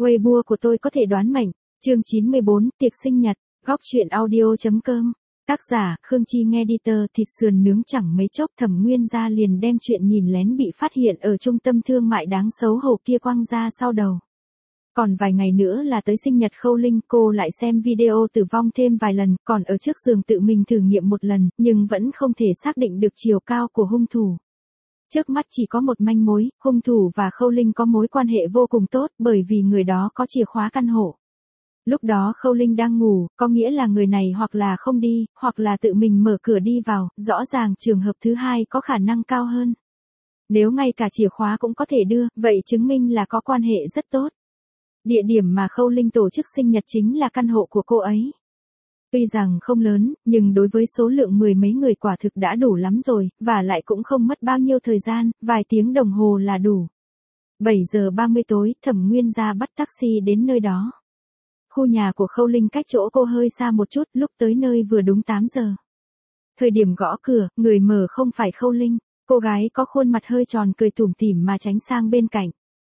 Weibo của tôi có thể đoán mệnh. Chương 94, tiệc sinh nhật. Góc truyện audio.com. Tác giả, Khương Chi nghe editor. Thịt sườn nướng chẳng mấy chốc Thẩm Nguyên Gia liền đem chuyện nhìn lén bị phát hiện ở trung tâm thương mại đáng xấu hổ kia quăng ra sau đầu. Còn vài ngày nữa là tới sinh nhật Khâu Linh, cô lại xem video tử vong thêm vài lần, còn ở trước giường tự mình thử nghiệm một lần, nhưng vẫn không thể xác định được chiều cao của hung thủ. Trước mắt chỉ có một manh mối, hung thủ và Khâu Linh có mối quan hệ vô cùng tốt bởi vì người đó có chìa khóa căn hộ. Lúc đó Khâu Linh đang ngủ, có nghĩa là người này hoặc là không đi, hoặc là tự mình mở cửa đi vào, rõ ràng trường hợp thứ hai có khả năng cao hơn. Nếu ngay cả chìa khóa cũng có thể đưa, vậy chứng minh là có quan hệ rất tốt. Địa điểm mà Khâu Linh tổ chức sinh nhật chính là căn hộ của cô ấy. Tuy rằng không lớn, nhưng đối với số lượng mười mấy người quả thực đã đủ lắm rồi, và lại cũng không mất bao nhiêu thời gian, vài tiếng đồng hồ là đủ. 7 giờ 30 tối, Thẩm Nguyên Gia bắt taxi đến nơi đó. Khu nhà của Khâu Linh cách chỗ cô hơi xa một chút, lúc tới nơi vừa đúng 8 giờ. Thời điểm gõ cửa, người mở không phải Khâu Linh, cô gái có khuôn mặt hơi tròn cười tủm tỉm mà tránh sang bên cạnh.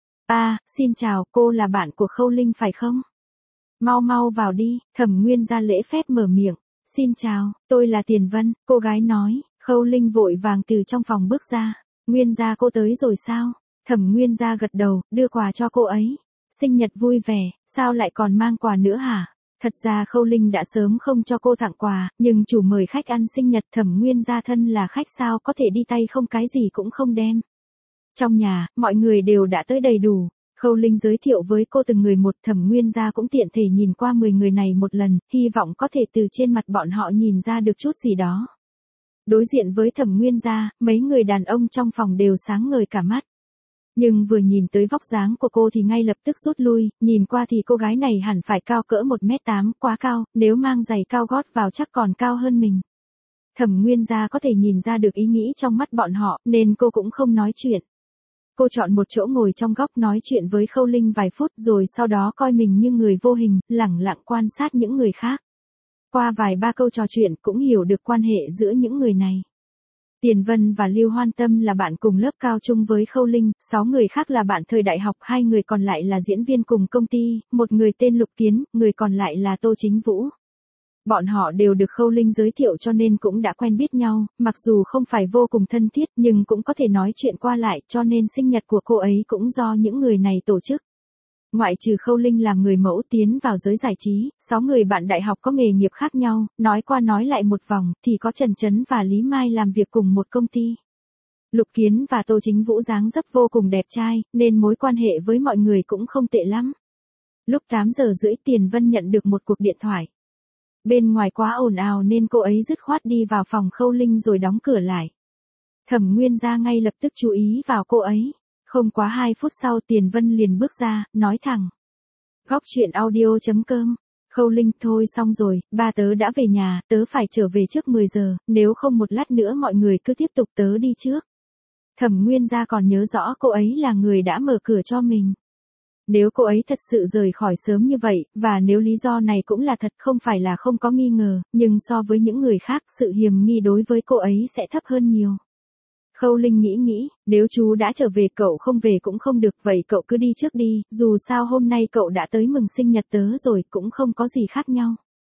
Xin chào, cô là bạn của Khâu Linh phải không? Mau mau vào đi, Thẩm Nguyên Gia lễ phép mở miệng. Xin chào, tôi là Tiền Vân, cô gái nói. Khâu Linh vội vàng từ trong phòng bước ra. Nguyên Gia cô tới rồi sao? Thẩm Nguyên Gia gật đầu, đưa quà cho cô ấy. Sinh nhật vui vẻ, sao lại còn mang quà nữa hả? Thật ra Khâu Linh đã sớm không cho cô tặng quà, nhưng chủ mời khách ăn sinh nhật Thẩm Nguyên Gia thân là khách sao có thể đi tay không cái gì cũng không đem. Trong nhà, mọi người đều đã tới đầy đủ. Khâu Linh giới thiệu với cô từng người một, Thẩm Nguyên Gia cũng tiện thể nhìn qua 10 người này một lần, hy vọng có thể từ trên mặt bọn họ nhìn ra được chút gì đó. Đối diện với Thẩm Nguyên Gia, mấy người đàn ông trong phòng đều sáng ngời cả mắt. Nhưng vừa nhìn tới vóc dáng của cô thì ngay lập tức rút lui, nhìn qua thì cô gái này hẳn phải cao cỡ 1m8, quá cao, nếu mang giày cao gót vào chắc còn cao hơn mình. Thẩm Nguyên Gia có thể nhìn ra được ý nghĩ trong mắt bọn họ, nên cô cũng không nói chuyện. Cô chọn một chỗ ngồi trong góc nói chuyện với Khâu Linh vài phút rồi sau đó coi mình như người vô hình, lẳng lặng quan sát những người khác. Qua vài ba câu trò chuyện cũng hiểu được quan hệ giữa những người này. Tiền Vân và Lưu Hoan Tâm là bạn cùng lớp cao chung với Khâu Linh, 6 người khác là bạn thời đại học, 2 người còn lại là diễn viên cùng công ty, một người tên Lục Kiến, người còn lại là Tô Chính Vũ. Bọn họ đều được Khâu Linh giới thiệu cho nên cũng đã quen biết nhau, mặc dù không phải vô cùng thân thiết nhưng cũng có thể nói chuyện qua lại cho nên sinh nhật của cô ấy cũng do những người này tổ chức. Ngoại trừ Khâu Linh làm người mẫu tiến vào giới giải trí, 6 người bạn đại học có nghề nghiệp khác nhau, nói qua nói lại một vòng thì có Trần Chấn và Lý Mai làm việc cùng một công ty. Lục Kiến và Tô Chính Vũ dáng dấp vô cùng đẹp trai, nên mối quan hệ với mọi người cũng không tệ lắm. Lúc 8 giờ rưỡi Tiền Vân nhận được một cuộc điện thoại. Bên ngoài quá ồn ào nên cô ấy dứt khoát đi vào phòng Khâu Linh rồi đóng cửa lại. Thẩm Nguyên Gia ngay lập tức chú ý vào cô ấy. Không quá 2 phút sau Tiền Vân liền bước ra, nói thẳng. Góc truyện audio.com. Khâu Linh, thôi xong rồi, ba tớ đã về nhà, tớ phải trở về trước 10 giờ, nếu không một lát nữa mọi người cứ tiếp tục tớ đi trước. Thẩm Nguyên Gia còn nhớ rõ cô ấy là người đã mở cửa cho mình. Nếu cô ấy thật sự rời khỏi sớm như vậy, và nếu lý do này cũng là thật không phải là không có nghi ngờ, nhưng so với những người khác sự hiềm nghi đối với cô ấy sẽ thấp hơn nhiều. Khâu Linh nghĩ, nếu chú đã trở về cậu không về cũng không được, vậy cậu cứ đi trước đi, dù sao hôm nay cậu đã tới mừng sinh nhật tớ rồi cũng không có gì khác nhau.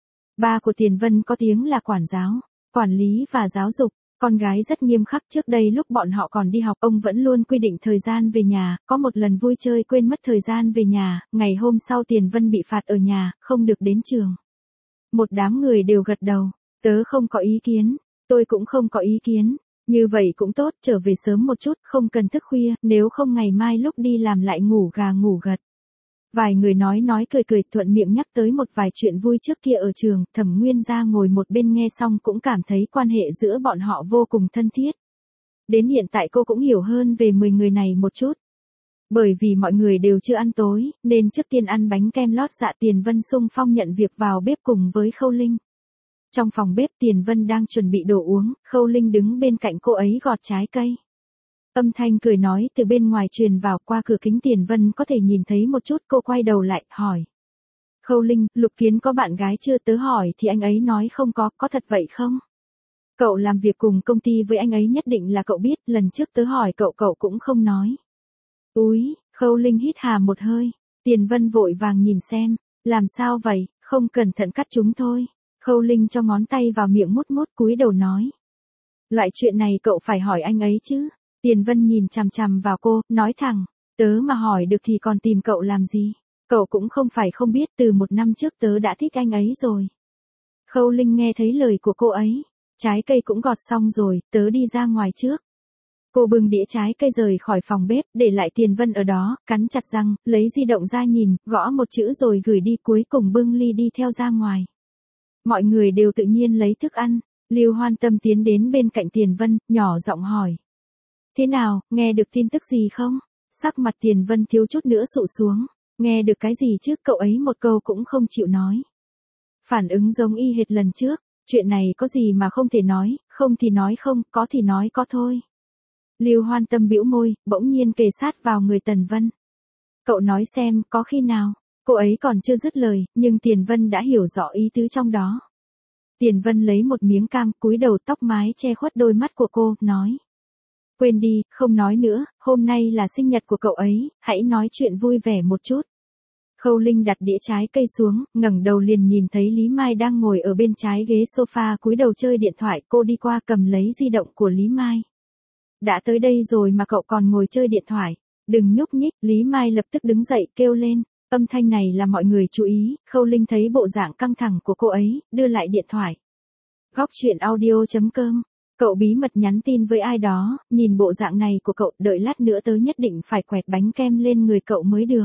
Ba của Tiền Vân có tiếng là quản giáo, quản lý và giáo dục. Con gái rất nghiêm khắc, trước đây lúc bọn họ còn đi học ông vẫn luôn quy định thời gian về nhà, có một lần vui chơi quên mất thời gian về nhà, ngày hôm sau Tiền Vân bị phạt ở nhà, không được đến trường. Một đám người đều gật đầu, tớ không có ý kiến, tôi cũng không có ý kiến, như vậy cũng tốt, trở về sớm một chút, không cần thức khuya, nếu không ngày mai lúc đi làm lại ngủ gà ngủ gật. Vài người nói cười thuận miệng nhắc tới một vài chuyện vui trước kia ở trường, Thẩm Nguyên Gia ngồi một bên nghe xong cũng cảm thấy quan hệ giữa bọn họ vô cùng thân thiết. Đến hiện tại cô cũng hiểu hơn về 10 người này một chút. Bởi vì mọi người đều chưa ăn tối, nên trước tiên ăn bánh kem lót dạ Tiền Vân xung phong nhận việc vào bếp cùng với Khâu Linh. Trong phòng bếp Tiền Vân đang chuẩn bị đồ uống, Khâu Linh đứng bên cạnh cô ấy gọt trái cây. Âm thanh cười nói từ bên ngoài truyền vào qua cửa kính Tiền Vân có thể nhìn thấy một chút, cô quay đầu lại, hỏi. Khâu Linh, Lục Kiến có bạn gái chưa? Tớ hỏi thì anh ấy nói không có thật vậy không? Cậu làm việc cùng công ty với anh ấy nhất định là cậu biết, lần trước tớ hỏi cậu cũng không nói. Úi, Khâu Linh hít hà một hơi. Tiền Vân vội vàng nhìn xem, làm sao vậy, không cẩn thận cắt chúng thôi. Khâu Linh cho ngón tay vào miệng mút mút cúi đầu nói. Loại chuyện này cậu phải hỏi anh ấy chứ. Tiền Vân nhìn chằm chằm vào cô, nói thẳng, tớ mà hỏi được thì còn tìm cậu làm gì. Cậu cũng không phải không biết từ 1 năm trước tớ đã thích anh ấy rồi. Khâu Linh nghe thấy lời của cô ấy. Trái cây cũng gọt xong rồi, tớ đi ra ngoài trước. Cô bưng đĩa trái cây rời khỏi phòng bếp, để lại Tiền Vân ở đó, cắn chặt răng, lấy di động ra nhìn, gõ một chữ rồi gửi đi, cuối cùng bưng ly đi theo ra ngoài. Mọi người đều tự nhiên lấy thức ăn. Lưu Hoan Tâm tiến đến bên cạnh Tiền Vân, nhỏ giọng hỏi. Thế nào, nghe được tin tức gì không? Sắc mặt Tiền Vân thiếu chút nữa sụ xuống. Nghe được cái gì chứ, cậu ấy một câu cũng không chịu nói. Phản ứng giống y hệt lần trước, chuyện này có gì mà không thể nói, không thì nói không, có thì nói có thôi. Lưu Hoan Tâm bĩu môi, bỗng nhiên kề sát vào người Tần Vân. Cậu nói xem, có khi nào? Cô ấy còn chưa dứt lời, nhưng Tiền Vân đã hiểu rõ ý tứ trong đó. Tiền Vân lấy một miếng cam, cúi đầu, tóc mái che khuất đôi mắt của cô, nói. Quên đi, không nói nữa, hôm nay là sinh nhật của cậu ấy, hãy nói chuyện vui vẻ một chút. Khâu Linh đặt đĩa trái cây xuống, ngẩng đầu liền nhìn thấy Lý Mai đang ngồi ở bên trái ghế sofa cúi đầu chơi điện thoại, cô đi qua cầm lấy di động của Lý Mai. Đã tới đây rồi mà cậu còn ngồi chơi điện thoại, đừng nhúc nhích, Lý Mai lập tức đứng dậy kêu lên, âm thanh này là mọi người chú ý, Khâu Linh thấy bộ dạng căng thẳng của cô ấy, đưa lại điện thoại. Góc truyện audio.com, cậu bí mật nhắn tin với ai đó, nhìn bộ dạng này của cậu, đợi lát nữa tớ nhất định phải quẹt bánh kem lên người cậu mới được.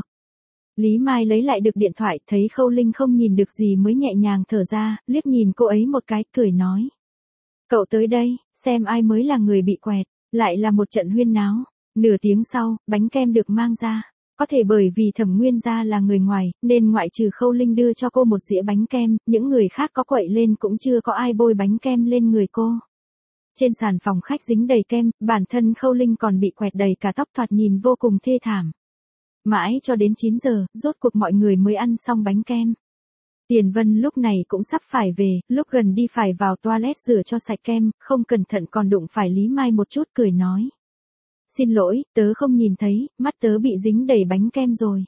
Lý Mai lấy lại được điện thoại, thấy Khâu Linh không nhìn được gì mới nhẹ nhàng thở ra, liếc nhìn cô ấy một cái, cười nói. Cậu tới đây, xem ai mới là người bị quẹt, lại là một trận huyên náo. Nửa tiếng sau, bánh kem được mang ra. Có thể bởi vì Thẩm Nguyên gia là người ngoài, nên ngoại trừ Khâu Linh đưa cho cô một dĩa bánh kem, những người khác có quậy lên cũng chưa có ai bôi bánh kem lên người cô. Trên sàn phòng khách dính đầy kem, bản thân Khâu Linh còn bị quẹt đầy cả tóc, thoạt nhìn vô cùng thê thảm. Mãi cho đến 9 giờ, rốt cuộc mọi người mới ăn xong bánh kem. Tiền Vân lúc này cũng sắp phải về, lúc gần đi phải vào toilet rửa cho sạch kem, không cẩn thận còn đụng phải Lý Mai một chút, cười nói. Xin lỗi, tớ không nhìn thấy, mắt tớ bị dính đầy bánh kem rồi.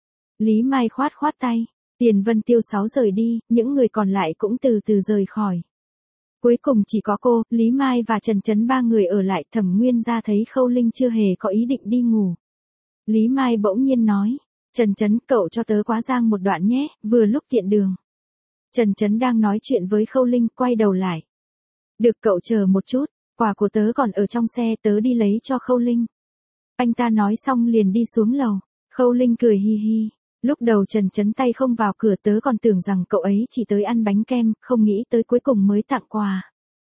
Lý Mai khoát khoát tay, Tiền Vân tiêu sáo rời đi, những người còn lại cũng từ từ rời khỏi. Cuối cùng chỉ có cô, Lý Mai và Trần Chấn ba người ở lại. Thẩm Nguyên gia thấy Khâu Linh chưa hề có ý định đi ngủ. Lý Mai bỗng nhiên nói, Trần Chấn, cậu cho tớ quá giang một đoạn nhé, vừa lúc tiện đường. Trần Chấn đang nói chuyện với Khâu Linh, quay đầu lại. Được, cậu chờ một chút, quà của tớ còn ở trong xe, tớ đi lấy cho Khâu Linh. Anh ta nói xong liền đi xuống lầu. Khâu Linh cười hi hi. Lúc đầu Trần Chấn tay không vào cửa, tớ còn tưởng rằng cậu ấy chỉ tới ăn bánh kem, không nghĩ tới cuối cùng mới tặng quà.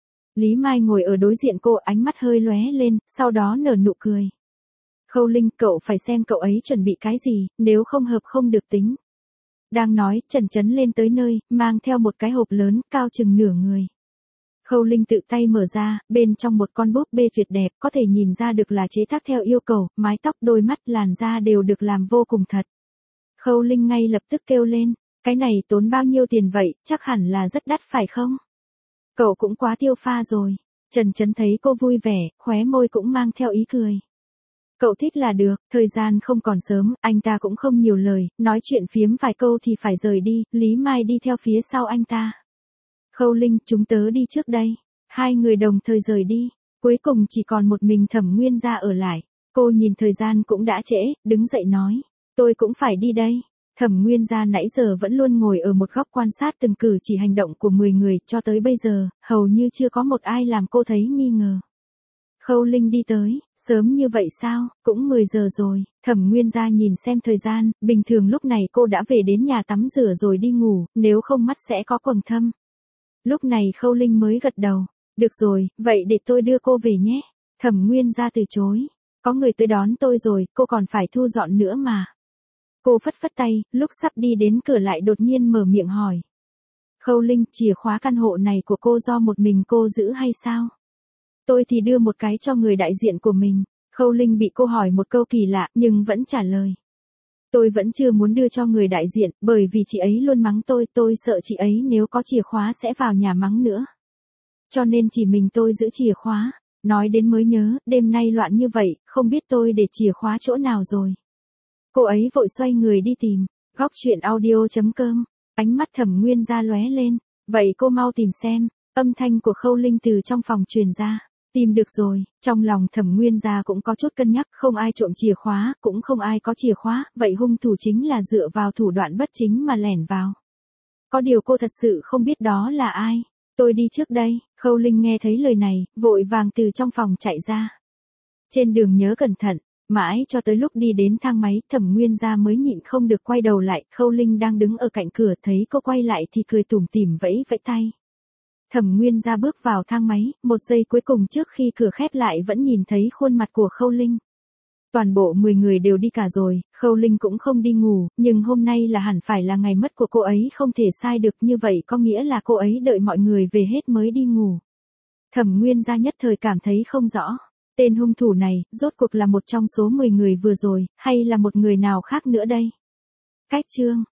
Lý Mai ngồi ở đối diện cô, ánh mắt hơi lóe lên, sau đó nở nụ cười. Khâu Linh, cậu phải xem cậu ấy chuẩn bị cái gì, nếu không hợp không được tính. Đang nói, Trần Chấn lên tới nơi, mang theo một cái hộp lớn, cao chừng nửa người. Khâu Linh tự tay mở ra, bên trong một con búp bê tuyệt đẹp, có thể nhìn ra được là chế tác theo yêu cầu, mái tóc, đôi mắt, làn da đều được làm vô cùng thật. Khâu Linh ngay lập tức kêu lên, cái này tốn bao nhiêu tiền vậy, chắc hẳn là rất đắt phải không? Cậu cũng quá tiêu pha rồi. Trần Chấn thấy cô vui vẻ, khóe môi cũng mang theo ý cười. Cậu thích là được, thời gian không còn sớm, anh ta cũng không nhiều lời, nói chuyện phiếm vài câu thì phải rời đi, Lý Mai đi theo phía sau anh ta. Khâu Linh, chúng tớ đi trước đây. Hai người đồng thời rời đi, cuối cùng chỉ còn một mình Thẩm Nguyên gia ở lại. Cô nhìn thời gian cũng đã trễ, đứng dậy nói, tôi cũng phải đi đây. Thẩm Nguyên gia nãy giờ vẫn luôn ngồi ở một góc quan sát từng cử chỉ hành động của 10 người, cho tới bây giờ, hầu như chưa có một ai làm cô thấy nghi ngờ. Khâu Linh đi tới, sớm như vậy sao, cũng 10 giờ rồi. Thẩm Nguyên gia nhìn xem thời gian, bình thường lúc này cô đã về đến nhà tắm rửa rồi đi ngủ, nếu không mắt sẽ có quầng thâm. Lúc này Khâu Linh mới gật đầu, được rồi, vậy để tôi đưa cô về nhé. Thẩm Nguyên gia từ chối, có người tới đón tôi rồi, cô còn phải thu dọn nữa mà. Cô phất phất tay, lúc sắp đi đến cửa lại đột nhiên mở miệng hỏi. Khâu Linh, chìa khóa căn hộ này của cô do một mình cô giữ hay sao? Tôi thì đưa một cái cho người đại diện của mình. Khâu Linh bị cô hỏi một câu kỳ lạ, nhưng vẫn trả lời. Tôi vẫn chưa muốn đưa cho người đại diện, bởi vì chị ấy luôn mắng tôi sợ chị ấy nếu có chìa khóa sẽ vào nhà mắng nữa. Cho nên chỉ mình tôi giữ chìa khóa. Nói đến mới nhớ, đêm nay loạn như vậy, không biết tôi để chìa khóa chỗ nào rồi. Cô ấy vội xoay người đi tìm. Góc chuyện audio.com. Ánh mắt Thẩm Nguyên Gia lóe lên. Vậy cô mau tìm xem. Âm thanh của Khâu Linh từ trong phòng truyền ra. Tìm được rồi. Trong lòng Thẩm Nguyên Gia cũng có chút cân nhắc, không ai trộm chìa khóa, cũng không ai có chìa khóa, vậy hung thủ chính là dựa vào thủ đoạn bất chính mà lẻn vào. Có điều cô thật sự không biết đó là ai. Tôi đi trước đây. Khâu Linh nghe thấy lời này, vội vàng từ trong phòng chạy ra. Trên đường nhớ cẩn thận. Mãi cho tới lúc đi đến thang máy, Thẩm Nguyên Gia mới nhịn không được quay đầu lại. Khâu Linh đang đứng ở cạnh cửa, thấy cô quay lại thì cười tủm tỉm vẫy vẫy tay. Thẩm Nguyên Gia bước vào thang máy, một giây cuối cùng trước khi cửa khép lại vẫn nhìn thấy khuôn mặt của Khâu Linh. Toàn bộ 10 người đều đi cả rồi, Khâu Linh cũng không đi ngủ, nhưng hôm nay là hẳn phải là ngày mất của cô ấy, không thể sai được, như vậy có nghĩa là cô ấy đợi mọi người về hết mới đi ngủ. Thẩm Nguyên Gia nhất thời cảm thấy không rõ. Tên hung thủ này, rốt cuộc là một trong số 10 người vừa rồi, hay là một người nào khác nữa đây? Cách chương.